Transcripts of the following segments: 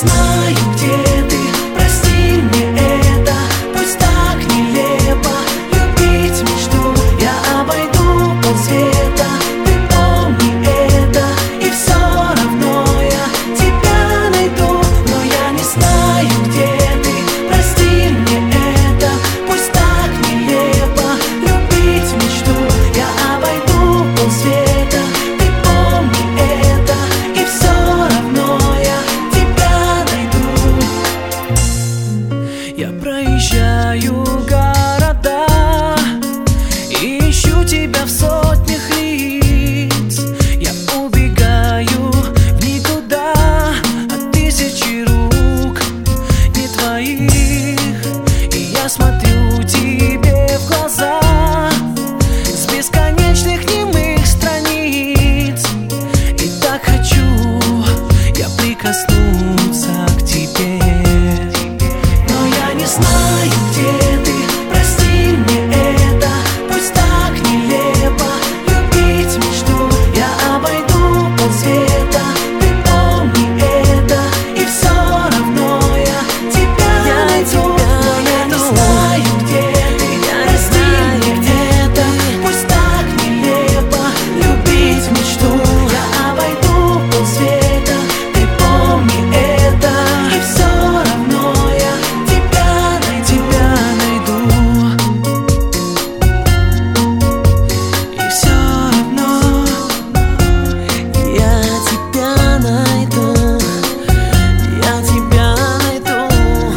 знаю, где ты, прости мне это, пусть так нелепо. Любить мечту, я обойду полсвета. Ты помни это, и все равно я тебя найду. Но я не знаю, где ты, прости мне это, пусть так нелепо. Любить мечту, я обойду полсвета. Ты помни это, и все равно я тебя найду. Я проезжаю города и ищу тебя в сотнях лиц. Я убегаю в никуда от тысячи рук не твоих. И я смотрю тебе в глаза с бесконечных немых страниц. И так хочу я прикоснуться к тебе. Но я не знаю, где ты, прости мне это, пусть так нелепо. Любить мечту, я обойду полсвета. Ты помни это, и все равно я тебя найду. Но я не знаю, где ты, прости мне это, пусть так нелепо. Любить мечту, я обойду полсвета. Ты помни это, и все равно я тебя найду. И все равно я тебя найду. Я тебя найду.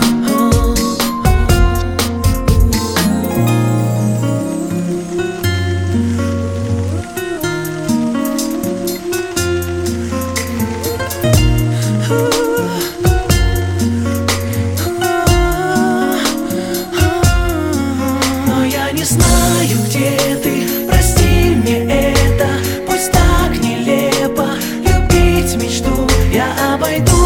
Но я не знаю, где ты, прости мне это, пусть так нелепо. Любить мечту, я обойду